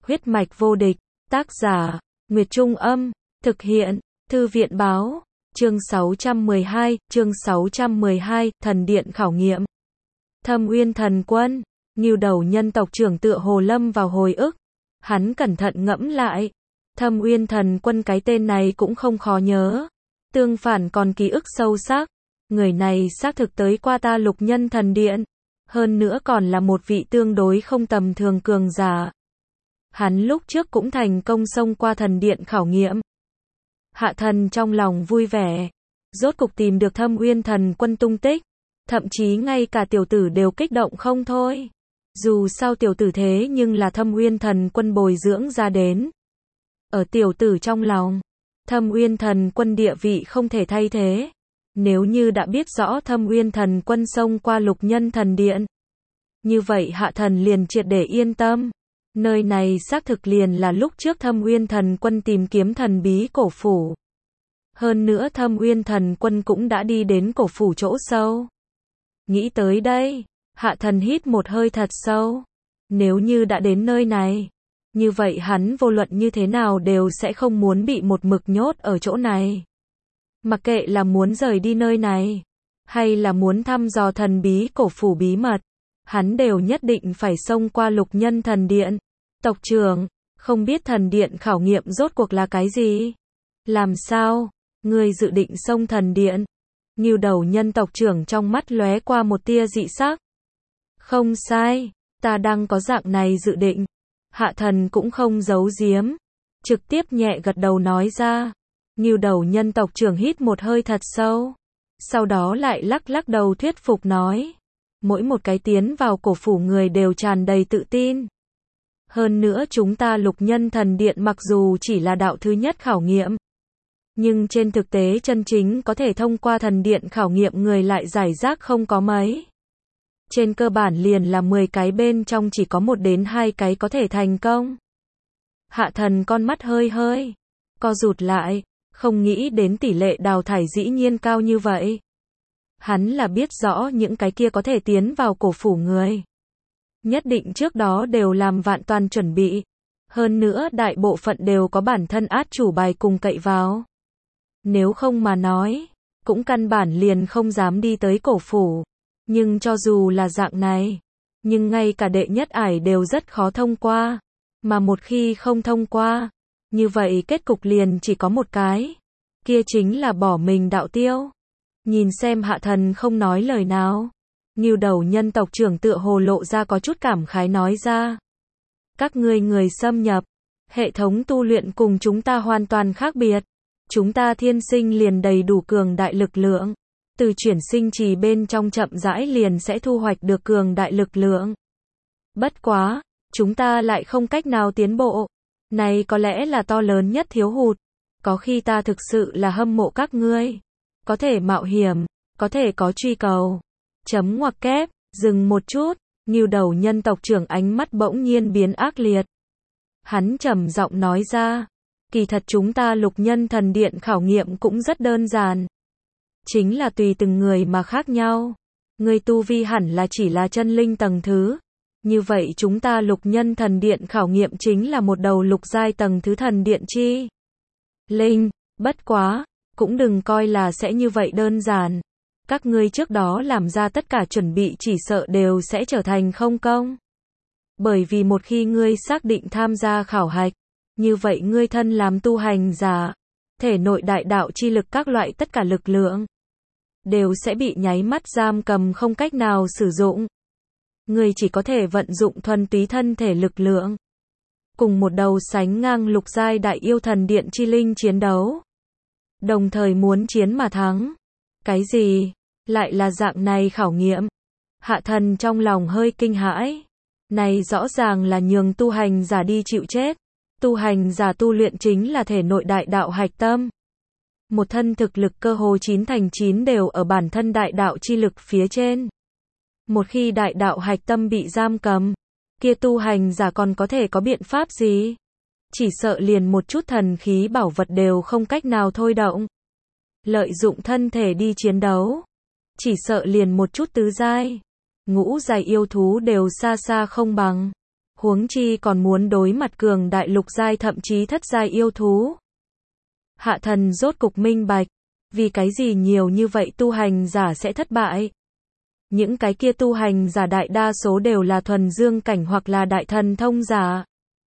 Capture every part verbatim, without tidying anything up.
Huyết mạch vô địch, tác giả, Nguyệt Trung Âm, thực hiện, Thư viện Báo, chương sáu trăm mười hai, chương sáu trăm mười hai, thần điện khảo nghiệm. Thâm Uyên Thần Quân, Ngưu Đầu nhân tộc trưởng tựa hồ lâm vào hồi ức. Hắn cẩn thận ngẫm lại. Thâm Uyên Thần Quân cái tên này cũng không khó nhớ. Tương phản còn ký ức sâu sắc. Người này xác thực tới qua ta Lục Nhân Thần Điện. Hơn nữa còn là một vị tương đối không tầm thường cường giả. Hắn lúc trước cũng thành công xông qua thần điện khảo nghiệm. Hạ thần trong lòng vui vẻ. Rốt cục tìm được Thâm Uyên Thần Quân tung tích. Thậm chí ngay cả tiểu tử đều kích động không thôi. Dù sao tiểu tử thế nhưng là Thâm Uyên Thần Quân bồi dưỡng ra đến. Ở tiểu tử trong lòng, Thâm Uyên Thần Quân địa vị không thể thay thế. Nếu như đã biết rõ Thâm Uyên Thần Quân xông qua Lục Nhân Thần Điện, như vậy hạ thần liền triệt để yên tâm. Nơi này xác thực liền là lúc trước Thâm Uyên Thần Quân tìm kiếm thần bí cổ phủ. Hơn nữa Thâm Uyên Thần Quân cũng đã đi đến cổ phủ chỗ sâu. Nghĩ tới đây, hạ thần hít một hơi thật sâu. Nếu như đã đến nơi này, như vậy hắn vô luận như thế nào đều sẽ không muốn bị một mực nhốt ở chỗ này. Mặc kệ là muốn rời đi nơi này, hay là muốn thăm dò thần bí cổ phủ bí mật, hắn đều nhất định phải xông qua Lục Nhân Thần Điện. Tộc trưởng, không biết thần điện khảo nghiệm rốt cuộc là cái gì? Làm sao? Ngươi dự định xông thần điện? Ngưu Đầu nhân tộc trưởng trong mắt lóe qua một tia dị sắc. Không sai, ta đang có dạng này dự định. Hạ thần cũng không giấu giếm, trực tiếp nhẹ gật đầu nói ra. Ngưu Đầu nhân tộc trưởng hít một hơi thật sâu, sau đó lại lắc lắc đầu thuyết phục nói. Mỗi một cái tiến vào cổ phủ người đều tràn đầy tự tin. Hơn nữa chúng ta Lục Nhân Thần Điện mặc dù chỉ là đạo thứ nhất khảo nghiệm, nhưng trên thực tế chân chính có thể thông qua thần điện khảo nghiệm người lại giải rác không có mấy. Trên cơ bản liền là mười cái bên trong chỉ có một đến hai cái có thể thành công. Hạ thần con mắt hơi hơi co rụt lại, không nghĩ đến tỷ lệ đào thải dĩ nhiên cao như vậy. Hắn là biết rõ những cái kia có thể tiến vào cổ phủ người, nhất định trước đó đều làm vạn toàn chuẩn bị. Hơn nữa đại bộ phận đều có bản thân át chủ bài cùng cậy vào. Nếu không mà nói, cũng căn bản liền không dám đi tới cổ phủ. Nhưng cho dù là dạng này, nhưng ngay cả đệ nhất ải đều rất khó thông qua. Mà một khi không thông qua, như vậy kết cục liền chỉ có một cái. Kia chính là bỏ mình đạo tiêu. Nhìn xem hạ thần không nói lời nào. Ngưu Đầu nhân tộc trưởng tựa hồ lộ ra có chút cảm khái nói ra. Các ngươi người xâm nhập, hệ thống tu luyện cùng chúng ta hoàn toàn khác biệt. Chúng ta thiên sinh liền đầy đủ cường đại lực lượng. Từ chuyển sinh trì bên trong chậm rãi liền sẽ thu hoạch được cường đại lực lượng. Bất quá, chúng ta lại không cách nào tiến bộ. Này có lẽ là to lớn nhất thiếu hụt. Có khi ta thực sự là hâm mộ các ngươi. Có thể mạo hiểm, có thể có truy cầu. Chấm ngoặc kép, dừng một chút, Ngưu Đầu nhân tộc trưởng ánh mắt bỗng nhiên biến ác liệt. Hắn trầm giọng nói ra, kỳ thật chúng ta Lục Nhân Thần Điện khảo nghiệm cũng rất đơn giản. Chính là tùy từng người mà khác nhau. Người tu vi hẳn là chỉ là chân linh tầng thứ. Như vậy chúng ta Lục Nhân Thần Điện khảo nghiệm chính là một đầu lục giai tầng thứ thần điện chi linh. Bất quá, cũng đừng coi là sẽ như vậy đơn giản. Các ngươi trước đó làm ra tất cả chuẩn bị chỉ sợ đều sẽ trở thành không công. Bởi vì một khi ngươi xác định tham gia khảo hạch, như vậy ngươi thân làm tu hành giả, thể nội đại đạo chi lực các loại tất cả lực lượng, đều sẽ bị nháy mắt giam cầm không cách nào sử dụng. Ngươi chỉ có thể vận dụng thuần túy thân thể lực lượng. Cùng một đầu sánh ngang lục giai đại yêu thần điện chi linh chiến đấu. Đồng thời muốn chiến mà thắng. Cái gì? Lại là dạng này khảo nghiệm. Hạ thần trong lòng hơi kinh hãi. Này rõ ràng là nhường tu hành giả đi chịu chết. Tu hành giả tu luyện chính là thể nội đại đạo hạch tâm. Một thân thực lực cơ hồ chín thành chín đều ở bản thân đại đạo chi lực phía trên. Một khi đại đạo hạch tâm bị giam cầm, kia tu hành giả còn có thể có biện pháp gì? Chỉ sợ liền một chút thần khí bảo vật đều không cách nào thôi động. Lợi dụng thân thể đi chiến đấu, chỉ sợ liền một chút tứ giai, ngũ giai yêu thú đều xa xa không bằng. Huống chi còn muốn đối mặt cường đại lục giai thậm chí thất giai yêu thú. Hạ thần rốt cục minh bạch, vì cái gì nhiều như vậy tu hành giả sẽ thất bại. Những cái kia tu hành giả đại đa số đều là thuần dương cảnh hoặc là đại thần thông giả.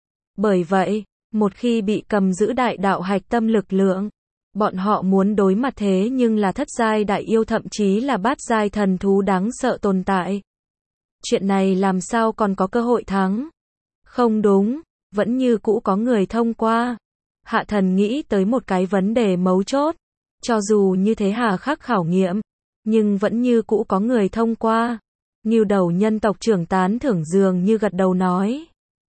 Bởi vậy, một khi bị cầm giữ đại đạo hạch tâm lực lượng, bọn họ muốn đối mặt thế nhưng là thất giai đại yêu thậm chí là bát giai thần thú đáng sợ tồn tại. Chuyện này làm sao còn có cơ hội thắng? Không đúng, vẫn như cũ có người thông qua. Hạ thần nghĩ tới một cái vấn đề mấu chốt. Cho dù như thế hà khắc khảo nghiệm, nhưng vẫn như cũ có người thông qua. Ngưu đầu nhân tộc trưởng tán thưởng dường như gật đầu nói.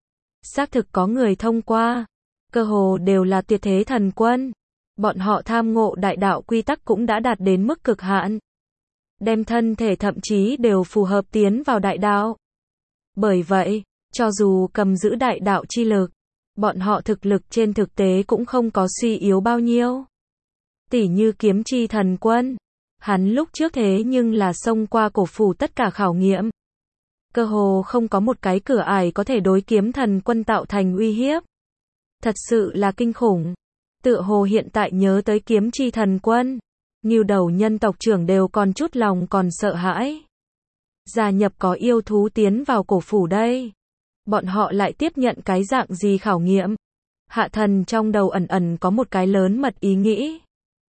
Xác thực có người thông qua. Cơ hồ đều là tuyệt thế thần quân. Bọn họ tham ngộ đại đạo quy tắc cũng đã đạt đến mức cực hạn. Đem thân thể thậm chí đều phù hợp tiến vào đại đạo. Bởi vậy, cho dù cầm giữ đại đạo chi lực, bọn họ thực lực trên thực tế cũng không có suy yếu bao nhiêu. Tỉ như kiếm chi thần quân, hắn lúc trước thế nhưng là xông qua cổ phủ tất cả khảo nghiệm. Cơ hồ không có một cái cửa ải có thể đối kiếm thần quân tạo thành uy hiếp. Thật sự là kinh khủng. Tựa hồ hiện tại nhớ tới kiếm chi thần quân, Ngưu đầu nhân tộc trưởng đều còn chút lòng còn sợ hãi. Gia nhập có yêu thú tiến vào cổ phủ đây. Bọn họ lại tiếp nhận cái dạng gì khảo nghiệm? Hạ thần trong đầu ẩn ẩn có một cái lớn mật ý nghĩ.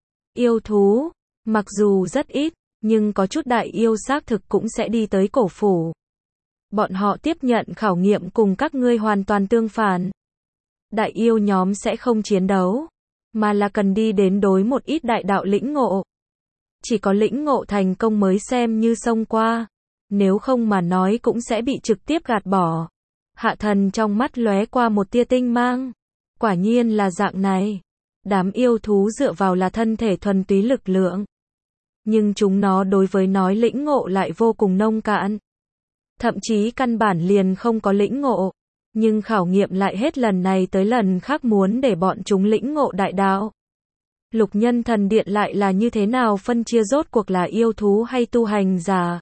Yêu thú, mặc dù rất ít, nhưng có chút đại yêu xác thực cũng sẽ đi tới cổ phủ. Bọn họ tiếp nhận khảo nghiệm cùng các ngươi hoàn toàn tương phản. Đại yêu nhóm sẽ không chiến đấu, mà là cần đi đến đối một ít đại đạo lĩnh ngộ. Chỉ có lĩnh ngộ thành công mới xem như xông qua, nếu không mà nói cũng sẽ bị trực tiếp gạt bỏ. Hạ thần trong mắt lóe qua một tia tinh mang. Quả nhiên là dạng này. Đám yêu thú dựa vào là thân thể thuần túy lực lượng. Nhưng chúng nó đối với nói lĩnh ngộ lại vô cùng nông cạn. Thậm chí căn bản liền không có lĩnh ngộ. Nhưng khảo nghiệm lại hết lần này tới lần khác muốn để bọn chúng lĩnh ngộ đại đạo. Lục nhân thần điện lại là như thế nào phân chia rốt cuộc là yêu thú hay tu hành giả?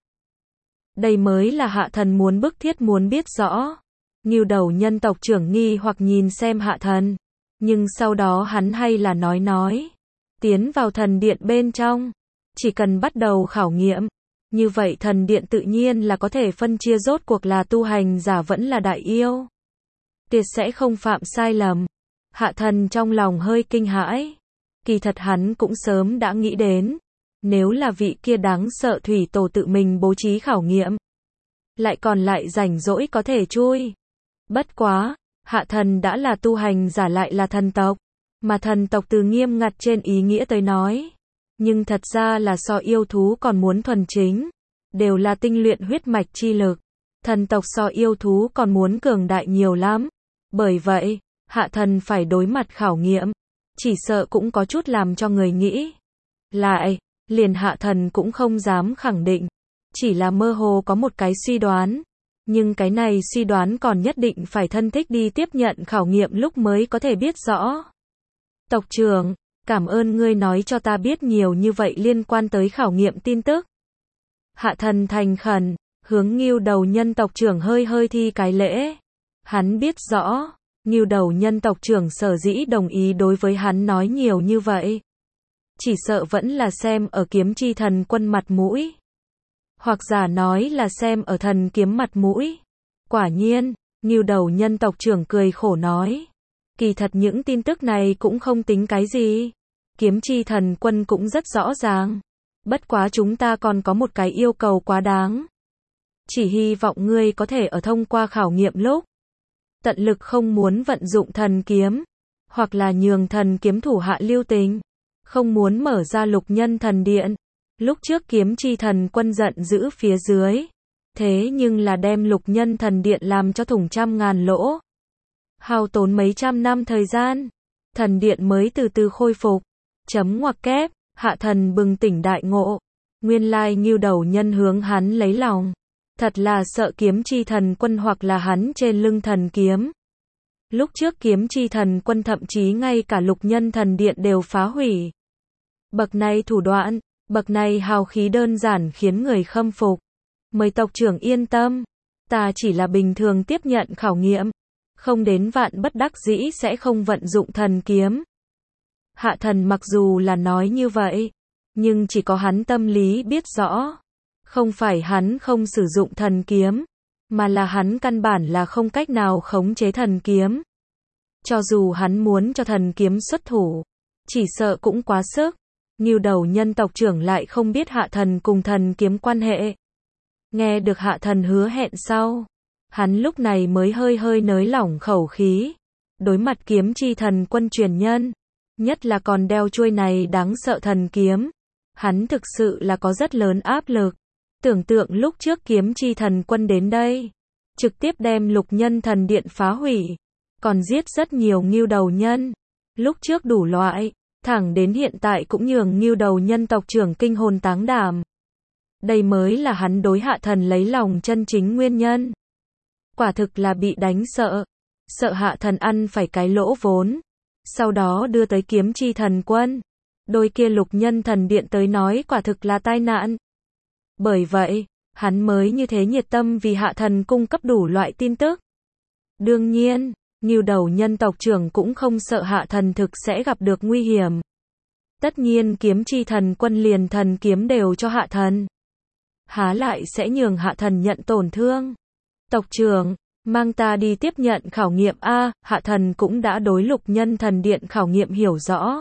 Đây mới là hạ thần muốn bức thiết muốn biết rõ. Ngưu đầu nhân tộc trưởng nghi hoặc nhìn xem hạ thần. Nhưng sau đó hắn hay là nói nói. Tiến vào thần điện bên trong. Chỉ cần bắt đầu khảo nghiệm. Như vậy thần điện tự nhiên là có thể phân chia rốt cuộc là tu hành giả vẫn là đại yêu. Tuyệt sẽ không phạm sai lầm. Hạ thần trong lòng hơi kinh hãi. Kỳ thật hắn cũng sớm đã nghĩ đến. Nếu là vị kia đáng sợ thủy tổ tự mình bố trí khảo nghiệm. Lại còn lại rảnh rỗi có thể chui. Bất quá, hạ thần đã là tu hành giả lại là thần tộc. Mà thần tộc từ nghiêm ngặt trên ý nghĩa tới nói. Nhưng thật ra là so yêu thú còn muốn thuần chính. Đều là tinh luyện huyết mạch chi lực. Thần tộc so yêu thú còn muốn cường đại nhiều lắm. Bởi vậy, hạ thần phải đối mặt khảo nghiệm. Chỉ sợ cũng có chút làm cho người nghĩ. Lại, liền hạ thần cũng không dám khẳng định. Chỉ là mơ hồ có một cái suy đoán. Nhưng cái này suy đoán còn nhất định phải thân thích đi tiếp nhận khảo nghiệm lúc mới có thể biết rõ. Tộc trưởng, cảm ơn ngươi nói cho ta biết nhiều như vậy liên quan tới khảo nghiệm tin tức. Hạ thần thành khẩn, hướng Ngưu đầu nhân tộc trưởng hơi hơi thi cái lễ. Hắn biết rõ, Ngưu đầu nhân tộc trưởng sở dĩ đồng ý đối với hắn nói nhiều như vậy. Chỉ sợ vẫn là xem ở kiếm chi thần quân mặt mũi. Hoặc giả nói là xem ở thần kiếm mặt mũi. Quả nhiên, Ngưu đầu nhân tộc trưởng cười khổ nói. Kỳ thật những tin tức này cũng không tính cái gì. Kiếm chi thần quân cũng rất rõ ràng. Bất quá chúng ta còn có một cái yêu cầu quá đáng. Chỉ hy vọng ngươi có thể ở thông qua khảo nghiệm lúc. Tận lực không muốn vận dụng thần kiếm. Hoặc là nhường thần kiếm thủ hạ lưu tình. Không muốn mở ra lục nhân thần điện. Lúc trước kiếm chi thần quân giận dữ phía dưới. Thế nhưng là đem lục nhân thần điện làm cho thủng trăm ngàn lỗ. Hao tốn mấy trăm năm thời gian. Thần điện mới từ từ khôi phục. Chấm ngoặc kép, hạ thần bừng tỉnh đại ngộ. Nguyên lai Ngưu đầu nhân hướng hắn lấy lòng. Thật là sợ kiếm chi thần quân hoặc là hắn trên lưng thần kiếm. Lúc trước kiếm chi thần quân thậm chí ngay cả lục nhân thần điện đều phá hủy. Bậc này thủ đoạn, bậc này hào khí đơn giản khiến người khâm phục. Mời tộc trưởng yên tâm. Ta chỉ là bình thường tiếp nhận khảo nghiệm, không đến vạn bất đắc dĩ sẽ không vận dụng thần kiếm. Hạ thần mặc dù là nói như vậy, nhưng chỉ có hắn tâm lý biết rõ. Không phải hắn không sử dụng thần kiếm, mà là hắn căn bản là không cách nào khống chế thần kiếm. Cho dù hắn muốn cho thần kiếm xuất thủ, chỉ sợ cũng quá sức. Ngưu đầu nhân tộc trưởng lại không biết hạ thần cùng thần kiếm quan hệ. Nghe được hạ thần hứa hẹn sau, hắn lúc này mới hơi hơi nới lỏng khẩu khí. Đối mặt kiếm chi thần quân truyền nhân, nhất là còn đeo chuôi này đáng sợ thần kiếm, hắn thực sự là có rất lớn áp lực. Tưởng tượng lúc trước kiếm chi thần quân đến đây, trực tiếp đem lục nhân thần điện phá hủy, còn giết rất nhiều ngưu đầu nhân. Lúc trước đủ loại, thẳng đến hiện tại cũng nhường ngưu đầu nhân tộc trưởng kinh hồn táng đảm. Đây mới là hắn đối hạ thần lấy lòng chân chính nguyên nhân. Quả thực là bị đánh sợ, sợ hạ thần ăn phải cái lỗ vốn, sau đó đưa tới kiếm chi thần quân. Đôi kia lục nhân thần điện tới nói quả thực là tai nạn. Bởi vậy, hắn mới như thế nhiệt tâm vì hạ thần cung cấp đủ loại tin tức. Đương nhiên, ngưu đầu nhân tộc trưởng cũng không sợ hạ thần thực sẽ gặp được nguy hiểm. Tất nhiên kiếm chi thần quân liền thần kiếm đều cho hạ thần, há lại sẽ nhường hạ thần nhận tổn thương. Tộc trưởng, mang ta đi tiếp nhận khảo nghiệm a. Hạ thần cũng đã đối lục nhân thần điện khảo nghiệm hiểu rõ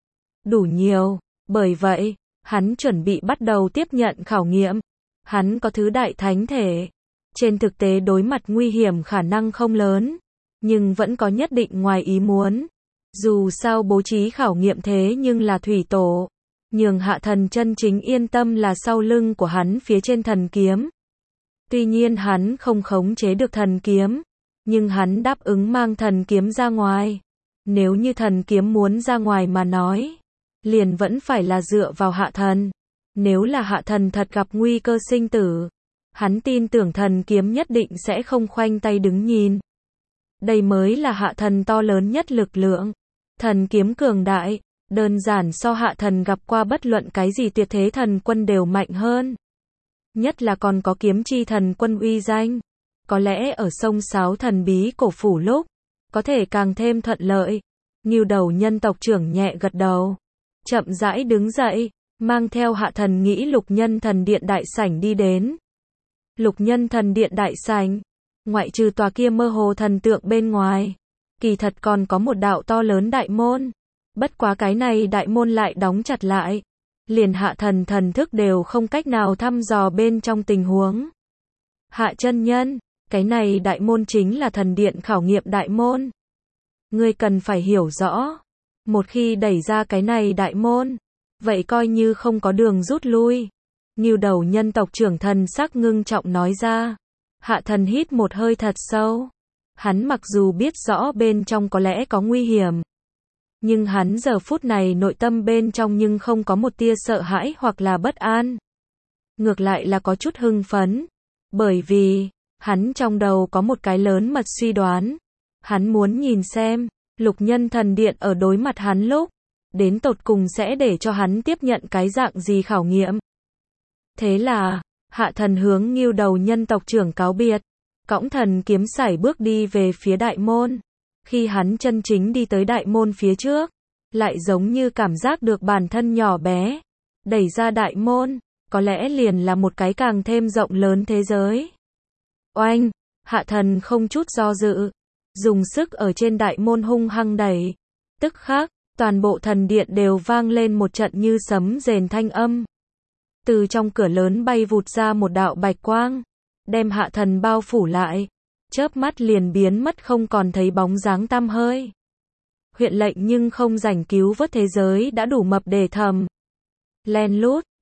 đủ nhiều, bởi vậy hắn chuẩn bị bắt đầu tiếp nhận khảo nghiệm. Hắn có thứ đại thánh thể, trên thực tế đối mặt nguy hiểm khả năng không lớn, nhưng vẫn có nhất định ngoài ý muốn. Dù sao bố trí khảo nghiệm thế nhưng là thủy tổ, nhường hạ thần chân chính yên tâm là sau lưng của hắn phía trên thần kiếm. Tuy nhiên hắn không khống chế được thần kiếm, nhưng hắn đáp ứng mang thần kiếm ra ngoài. Nếu như thần kiếm muốn ra ngoài mà nói, liền vẫn phải là dựa vào hạ thần. Nếu là hạ thần thật gặp nguy cơ sinh tử, hắn tin tưởng thần kiếm nhất định sẽ không khoanh tay đứng nhìn. Đây mới là hạ thần to lớn nhất lực lượng. Thần kiếm cường đại, đơn giản so hạ thần gặp qua bất luận cái gì tuyệt thế thần quân đều mạnh hơn. Nhất là còn có kiếm chi thần quân uy danh. Có lẽ ở sông Sáo thần bí cổ phủ lúc, có thể càng thêm thuận lợi. Ngưu đầu nhân tộc trưởng nhẹ gật đầu, chậm rãi đứng dậy, mang theo hạ thần nghĩ lục nhân thần điện đại sảnh đi đến. Lục nhân thần điện đại sảnh, ngoại trừ tòa kia mơ hồ thần tượng bên ngoài, kỳ thật còn có một đạo to lớn đại môn. Bất quá cái này đại môn lại đóng chặt lại, liền hạ thần thần thức đều không cách nào thăm dò bên trong tình huống. Hạ chân nhân, cái này đại môn chính là thần điện khảo nghiệm đại môn. Ngươi cần phải hiểu rõ, một khi đẩy ra cái này đại môn, vậy coi như không có đường rút lui. Ngưu đầu nhân tộc trưởng thần sắc ngưng trọng nói ra. Hạ thần hít một hơi thật sâu. Hắn mặc dù biết rõ bên trong có lẽ có nguy hiểm, nhưng hắn giờ phút này nội tâm bên trong nhưng không có một tia sợ hãi hoặc là bất an. Ngược lại là có chút hưng phấn. Bởi vì, hắn trong đầu có một cái lớn mật suy đoán. Hắn muốn nhìn xem, lục nhân thần điện ở đối mặt hắn lúc, đến tột cùng sẽ để cho hắn tiếp nhận cái dạng gì khảo nghiệm. Thế là, hạ thần hướng ngưu đầu nhân tộc trưởng cáo biệt, cõng thần kiếm sải bước đi về phía đại môn. Khi hắn chân chính đi tới đại môn phía trước, lại giống như cảm giác được bản thân nhỏ bé, đẩy ra đại môn, có lẽ liền là một cái càng thêm rộng lớn thế giới. Oanh, hạ thần không chút do dự, dùng sức ở trên đại môn hung hăng đẩy. Tức khắc, toàn bộ thần điện đều vang lên một trận như sấm rền thanh âm. Từ trong cửa lớn bay vụt ra một đạo bạch quang, đem hạ thần bao phủ lại, chớp mắt liền biến mất không còn thấy bóng dáng tăm hơi. Huyện lệnh nhưng không rảnh cứu vớt thế giới đã đủ mập để thầm. Len lút,